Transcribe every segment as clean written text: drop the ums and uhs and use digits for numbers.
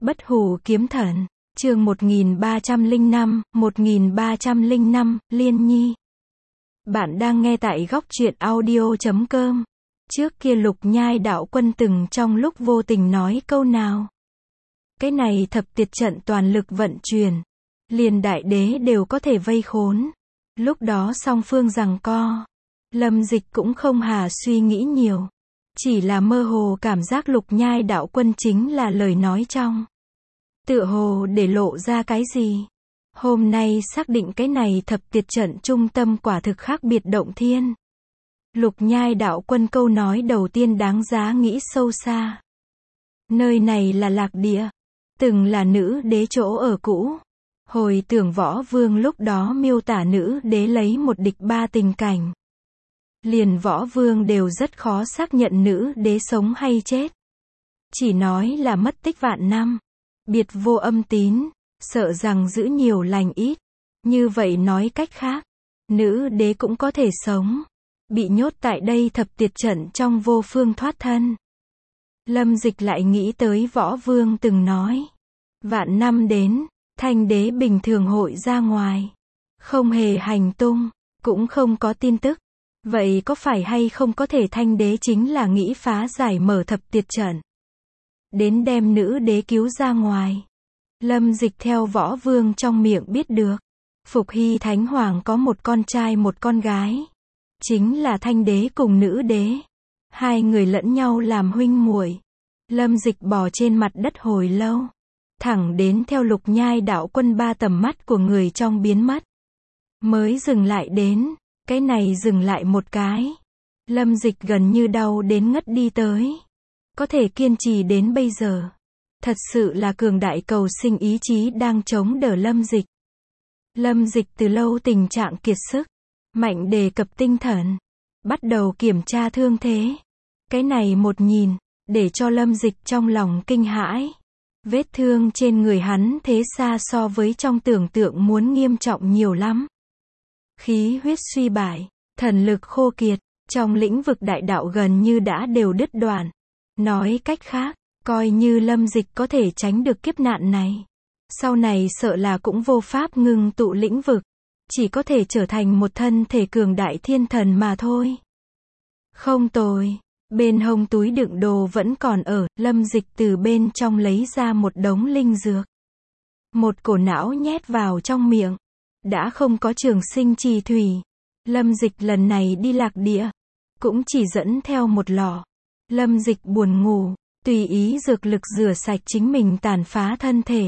Bất hủ kiếm thần, chương 1305, Liên Nhi. Bạn đang nghe tại góc truyện audio.com. Trước kia Lục Nhai đạo quân từng trong lúc vô tình nói câu nào. Cái này thập tiệt trận toàn lực vận chuyển. Liền đại đế đều có thể vây khốn. Lúc đó song phương giằng co. Lâm Dịch cũng không hà suy nghĩ nhiều. Chỉ là mơ hồ cảm giác Lục Nhai đạo quân chính là lời nói trong. Tựa hồ để lộ ra cái gì. Hôm nay xác định cái này thập tiệt trận trung tâm quả thực khác biệt động thiên. Lục Nhai đạo quân câu nói đầu tiên đáng giá nghĩ sâu xa. Nơi này là Lạc Địa. Từng là nữ đế chỗ ở cũ. Hồi tưởng Võ Vương lúc đó miêu tả nữ đế lấy một địch ba tình cảnh. Liền Võ Vương đều rất khó xác nhận nữ đế sống hay chết. Chỉ nói là mất tích vạn năm. Biệt vô âm tín, sợ rằng giữ nhiều lành ít. Như vậy nói cách khác, nữ đế cũng có thể sống. Bị nhốt tại đây thập tiệt trận trong vô phương thoát thân. Lâm Dịch lại nghĩ tới Võ Vương từng nói. Vạn năm đến, Thanh đế bình thường hội ra ngoài. Không hề hành tung, cũng không có tin tức. Vậy có phải hay không có thể Thanh đế chính là nghĩ phá giải mở thập tiệt trận. Đến đem nữ đế cứu ra ngoài. Lâm Dịch theo Võ Vương trong miệng biết được. Phục Hy Thánh Hoàng có một con trai một con gái. Chính là Thanh đế cùng nữ đế. Hai người lẫn nhau làm huynh muội. Lâm Dịch bò trên mặt đất hồi lâu. Thẳng đến theo Lục Nhai đạo quân ba tầm mắt của người trong biến mất. Mới dừng lại đến. Cái này dừng lại một cái. Lâm Dịch gần như đau đến ngất đi tới. Có thể kiên trì đến bây giờ. Thật sự là cường đại cầu sinh ý chí đang chống đỡ Lâm Dịch. Lâm Dịch từ lâu tình trạng kiệt sức. Mạnh đề cập tinh thần. Bắt đầu kiểm tra thương thế. Cái này một nhìn, để cho Lâm Dịch trong lòng kinh hãi. Vết thương trên người hắn thế xa so với trong tưởng tượng muốn nghiêm trọng nhiều lắm. Khí huyết suy bại, thần lực khô kiệt, trong lĩnh vực đại đạo gần như đã đều đứt đoạn. Nói cách khác, coi như Lâm Dịch có thể tránh được kiếp nạn này. Sau này sợ là cũng vô pháp ngưng tụ lĩnh vực. Chỉ có thể trở thành một thân thể cường đại thiên thần mà thôi. Không tồi. Bên hông túi đựng đồ vẫn còn ở. Lâm Dịch từ bên trong lấy ra một đống linh dược. Một cổ não nhét vào trong miệng. Đã không có trường sinh trì thủy. Lâm Dịch lần này đi Lạc Địa. Cũng chỉ dẫn theo một lọ. Lâm Dịch buồn ngủ. Tùy ý dược lực rửa sạch chính mình tàn phá thân thể.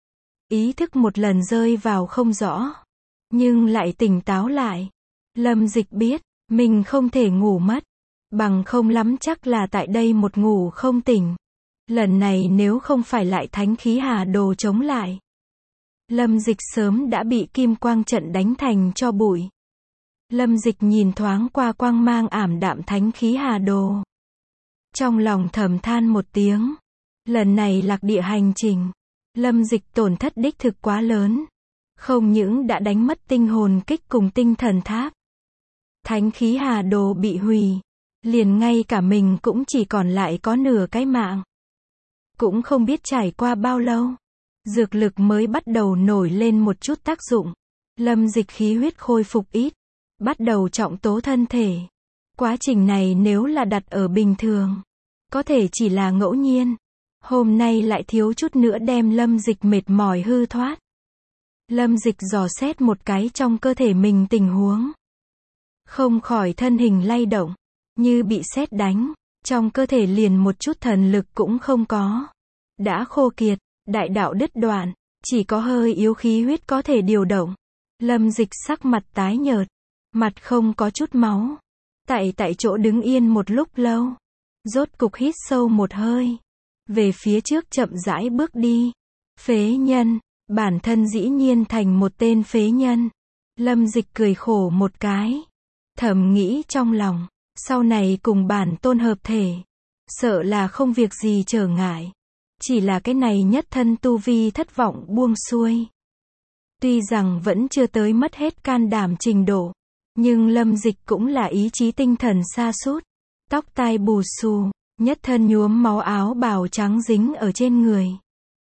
Ý thức một lần rơi vào không rõ. Nhưng lại tỉnh táo lại. Lâm Dịch biết, mình không thể ngủ mất. Bằng không lắm chắc là tại đây một ngủ không tỉnh. Lần này nếu không phải lại thánh khí hà đồ chống lại. Lâm Dịch sớm đã bị kim quang trận đánh thành cho bụi. Lâm Dịch nhìn thoáng qua quang mang ảm đạm thánh khí hà đồ. Trong lòng thầm than một tiếng. Lần này Lạc Địa hành trình. Lâm Dịch tổn thất đích thực quá lớn. Không những đã đánh mất tinh hồn kích cùng tinh thần tháp. Thánh khí hà đồ bị hủy. Liền ngay cả mình cũng chỉ còn lại có nửa cái mạng. Cũng không biết trải qua bao lâu. Dược lực mới bắt đầu nổi lên một chút tác dụng. Lâm Dịch khí huyết khôi phục ít. Bắt đầu trọng tố thân thể. Quá trình này nếu là đặt ở bình thường. Có thể chỉ là ngẫu nhiên. Hôm nay lại thiếu chút nữa đem Lâm Dịch mệt mỏi hư thoát. Lâm Dịch dò xét một cái trong cơ thể mình tình huống. Không khỏi thân hình lay động. Như bị sét đánh. Trong cơ thể liền một chút thần lực cũng không có. Đã khô kiệt. Đại đạo đứt đoạn. Chỉ có hơi yếu khí huyết có thể điều động. Lâm Dịch sắc mặt tái nhợt. Mặt không có chút máu. Tại chỗ đứng yên một lúc lâu. Rốt cục hít sâu một hơi. Về phía trước chậm rãi bước đi. Phế nhân. Bản thân dĩ nhiên thành một tên phế nhân. Lâm Dịch cười khổ một cái. Thầm nghĩ trong lòng. Sau này cùng bản tôn hợp thể. Sợ là không việc gì trở ngại. Chỉ là cái này nhất thân tu vi thất vọng buông xuôi. Tuy rằng vẫn chưa tới mất hết can đảm trình độ. Nhưng Lâm Dịch cũng là ý chí tinh thần sa sút. Tóc tai bù xù. Nhất thân nhuốm máu áo bào trắng dính ở trên người.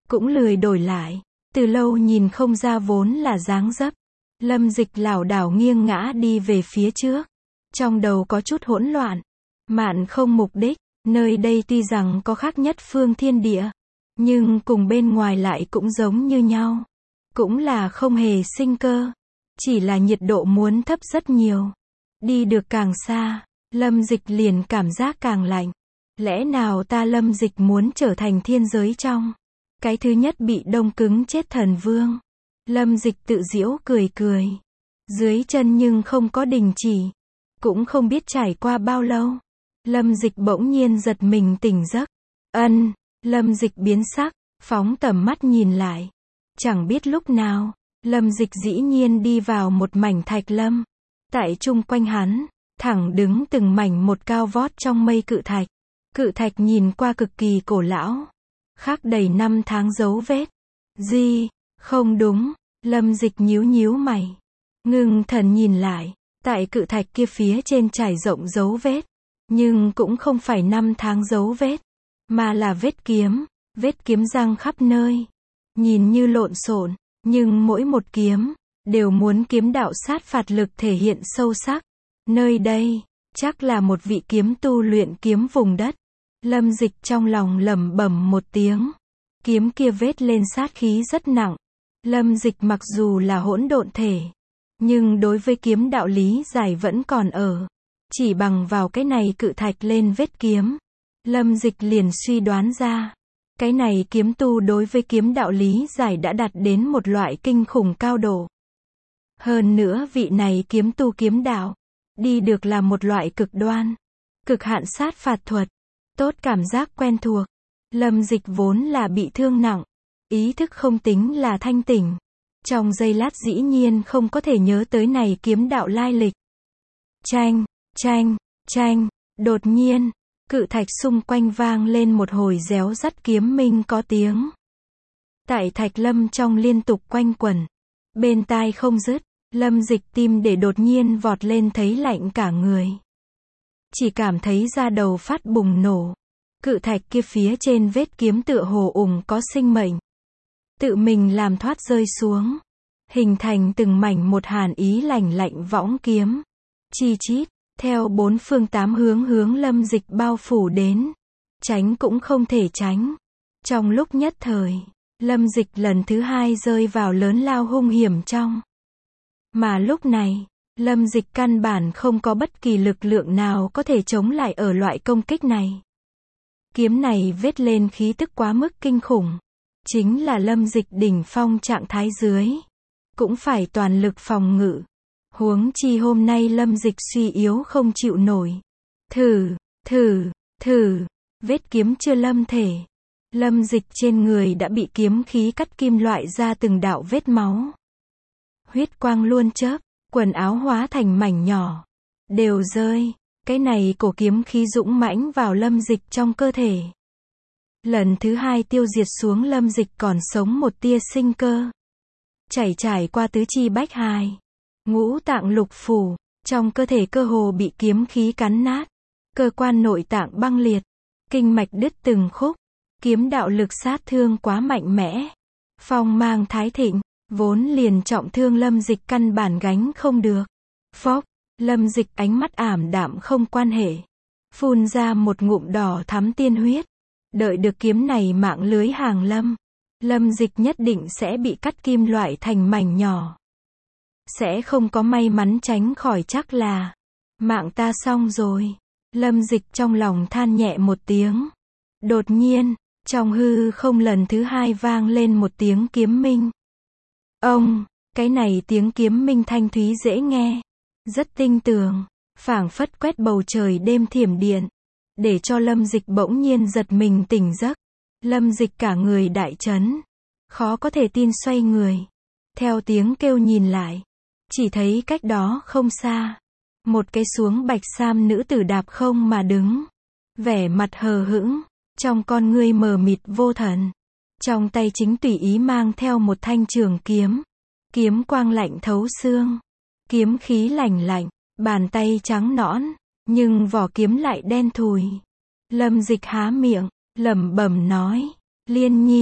cũng lười đổi lại. Từ lâu nhìn không ra vốn là dáng dấp. Lâm Dịch lảo đảo nghiêng ngã đi về phía trước. Trong đầu có chút hỗn loạn. Mạn không mục đích, nơi đây tuy rằng có khác nhất phương thiên địa, nhưng cùng bên ngoài lại cũng giống như nhau. Cũng là không hề sinh cơ. Chỉ là nhiệt độ muốn thấp rất nhiều. Đi được càng xa, Lâm Dịch liền cảm giác càng lạnh. Lẽ nào ta Lâm Dịch muốn trở thành thiên giới trong cái thứ nhất bị đông cứng chết thần vương? Lâm Dịch tự giễu cười cười. Dưới chân nhưng không có đình chỉ. Cũng không biết trải qua bao lâu. Lâm Dịch bỗng nhiên giật mình tỉnh giấc. Lâm Dịch biến sắc, phóng tầm mắt nhìn lại. Chẳng biết lúc nào, Lâm Dịch dĩ nhiên đi vào một mảnh thạch lâm. Tại chung quanh hắn, thẳng đứng từng mảnh một cao vót trong mây cự thạch. Cự thạch nhìn qua cực kỳ cổ lão, khắc đầy năm tháng dấu vết. Không đúng, Lâm Dịch nhíu nhíu mày. Ngưng thần nhìn lại, tại cự thạch kia phía trên trải rộng dấu vết. Nhưng cũng không phải năm tháng dấu vết, mà là vết kiếm răng khắp nơi. Nhìn như lộn xộn, nhưng mỗi một kiếm đều muốn kiếm đạo sát phạt lực thể hiện sâu sắc. Nơi đây chắc là một vị kiếm tu luyện kiếm vùng đất. Lâm Dịch trong lòng lẩm bẩm một tiếng. Kiếm kia vết lên sát khí rất nặng. Lâm Dịch mặc dù là hỗn độn thể, nhưng đối với kiếm đạo lý giải vẫn còn ở. Chỉ bằng vào cái này cự thạch lên vết kiếm, Lâm Dịch liền suy đoán ra, cái này kiếm tu đối với kiếm đạo lý giải đã đạt đến một loại kinh khủng cao độ. Hơn nữa vị này kiếm tu kiếm đạo, đi được là một loại cực đoan, cực hạn sát phạt thuật. Tốt cảm giác quen thuộc. Lâm Dịch vốn là bị thương nặng, ý thức không tính là thanh tỉnh. Trong giây lát dĩ nhiên không có thể nhớ tới này kiếm đạo lai lịch. Chanh, đột nhiên, cự thạch xung quanh vang lên một hồi réo rắt kiếm minh có tiếng. Tại thạch lâm trong liên tục quanh quẩn, bên tai không dứt. Lâm Dịch tim để đột nhiên vọt lên thấy lạnh cả người. Chỉ cảm thấy da đầu phát bùng nổ. Cự thạch kia phía trên vết kiếm tựa hồ có sinh mệnh. Tự mình làm thoát rơi xuống. Hình thành từng mảnh một hàn ý lạnh lạnh võng kiếm. Chi chít, theo bốn phương tám hướng Lâm Dịch bao phủ đến. Tránh cũng không thể tránh. Trong lúc nhất thời, Lâm Dịch lần thứ hai rơi vào lớn lao hung hiểm trong. Mà lúc này, Lâm Dịch căn bản không có bất kỳ lực lượng nào có thể chống lại ở loại công kích này. Kiếm này vết lên khí tức quá mức kinh khủng. Chính là Lâm Dịch đỉnh phong trạng thái dưới. Cũng phải toàn lực phòng ngự. Huống chi hôm nay Lâm Dịch suy yếu không chịu nổi. Thử. Vết kiếm chưa lâm thể. Lâm Dịch trên người đã bị kiếm khí cắt kim loại ra từng đạo vết máu. Huyết quang luôn chớp, quần áo hóa thành mảnh nhỏ. Đều rơi. Cái này cổ kiếm khí dũng mãnh vào Lâm Dịch trong cơ thể. Lần thứ hai tiêu diệt xuống Lâm Dịch còn sống một tia sinh cơ. Trải qua tứ chi bách hài. Ngũ tạng lục phủ, trong cơ thể cơ hồ bị kiếm khí cắn nát. Cơ quan nội tạng băng liệt. Kinh mạch đứt từng khúc. Kiếm đạo lực sát thương quá mạnh mẽ. Phong mang thái thịnh, vốn liền trọng thương Lâm Dịch căn bản gánh không được. Phốc. Lâm Dịch ánh mắt ảm đạm không quan hệ. Phun ra một ngụm đỏ thắm tiên huyết. Đợi được kiếm này mạng lưới hàng lâm. Lâm Dịch nhất định sẽ bị cắt kim loại thành mảnh nhỏ. Sẽ không có may mắn tránh khỏi chắc là. Mạng ta xong rồi. Lâm Dịch trong lòng than nhẹ một tiếng. Đột nhiên, trong hư không lần thứ hai vang lên một tiếng kiếm minh. Cái này tiếng kiếm minh thanh thúy dễ nghe. Rất tinh tường, phảng phất quét bầu trời đêm thiểm điện, để cho Lâm Dịch bỗng nhiên giật mình tỉnh giấc. Lâm Dịch cả người đại chấn, khó có thể tin xoay người. Theo tiếng kêu nhìn lại, chỉ thấy cách đó không xa, một cái xuống bạch sam nữ tử đạp không mà đứng, vẻ mặt hờ hững, trong con ngươi mờ mịt vô thần. Trong tay chính tùy ý mang theo một thanh trường kiếm, kiếm quang lạnh thấu xương. Kiếm khí lạnh lạnh, bàn tay trắng nõn, nhưng vỏ kiếm lại đen thùi. Lâm Dịch há miệng, lẩm bẩm nói, Liên Nhi,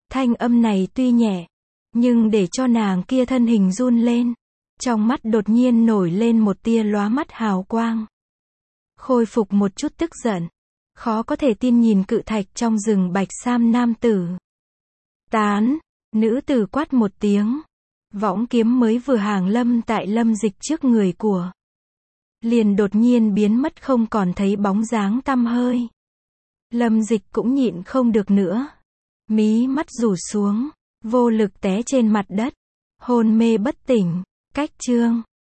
Thanh âm này tuy nhẹ, nhưng để cho nàng kia thân hình run lên. Trong mắt đột nhiên nổi lên một tia lóa mắt hào quang. Khôi phục một chút tức giận. Khó có thể tin nhìn cự thạch trong rừng bạch sam nam tử. Tán, nữ tử quát một tiếng. Võng kiếm mới vừa hàng lâm tại Lâm Dịch trước người của. Liền đột nhiên biến mất không còn thấy bóng dáng tăm hơi. Lâm Dịch cũng nhịn không được nữa. Mí mắt rủ xuống, vô lực té trên mặt đất. Hôn mê bất tỉnh. Cách chương